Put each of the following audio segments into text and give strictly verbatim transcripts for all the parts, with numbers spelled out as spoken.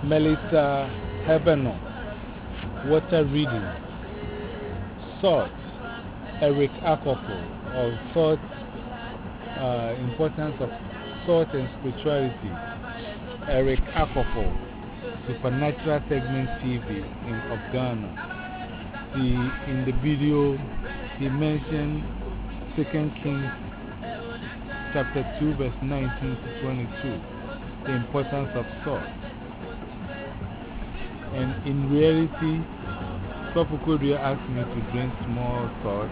Melissa Hebano, Water Reading, Salt, Eric Akofo, or Salt, uh, Importance of Salt and Spirituality, Eric Akofo, Supernatural Segment T V in, of Ghana. He, in the video, he mentioned Second Kings chapter two, verse nineteen to twenty-two, the importance of salt. And in reality, Sofukodia asked me to drink small salt.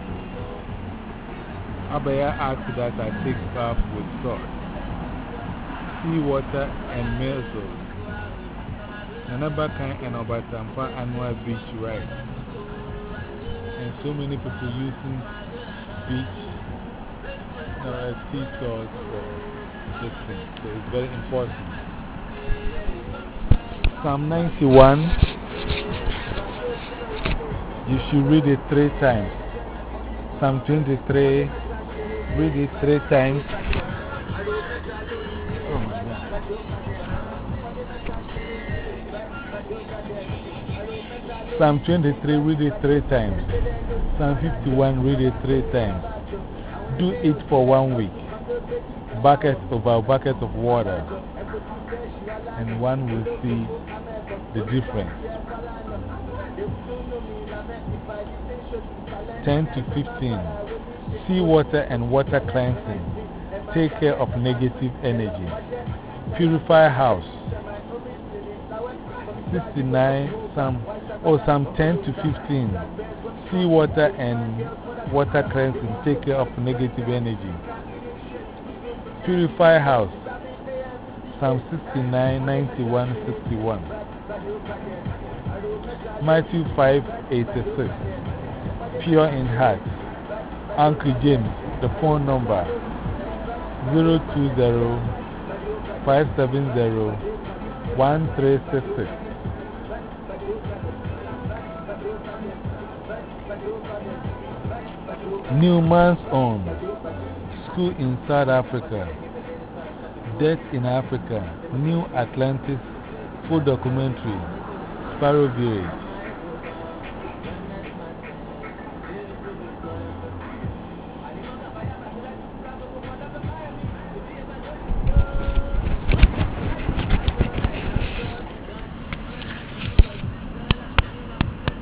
Abaya asked that I take bath with salt, seawater, and measles. Nanabakan and Obatampa annual beach ride. And so many people using beach uh, sea salt for this thing. So it's very important. Psalm ninety-one, you should read it three times. Psalm twenty-three, read it three times. Oh my God. Psalm twenty-three, read it three times. Psalm fifty-one, read it three times. Do it for one week. Bucket over a bucket of water. And one will see the difference. ten to fifteen. Seawater and water cleansing. Take care of negative energy. Purify house. sixty-nine. Psalm, oh, Psalm ten to fifteen. Seawater and water cleansing. Take care of negative energy. Purify house. Psalm sixty-nine, ninety-one, sixty-one. Matthew five, eighty-six. Pure in heart. Uncle James, the phone number zero two zero, five seven zero, one three six six. Newman's Own School in South Africa. Death in Africa. New Atlantis full documentary. Sparrow Village.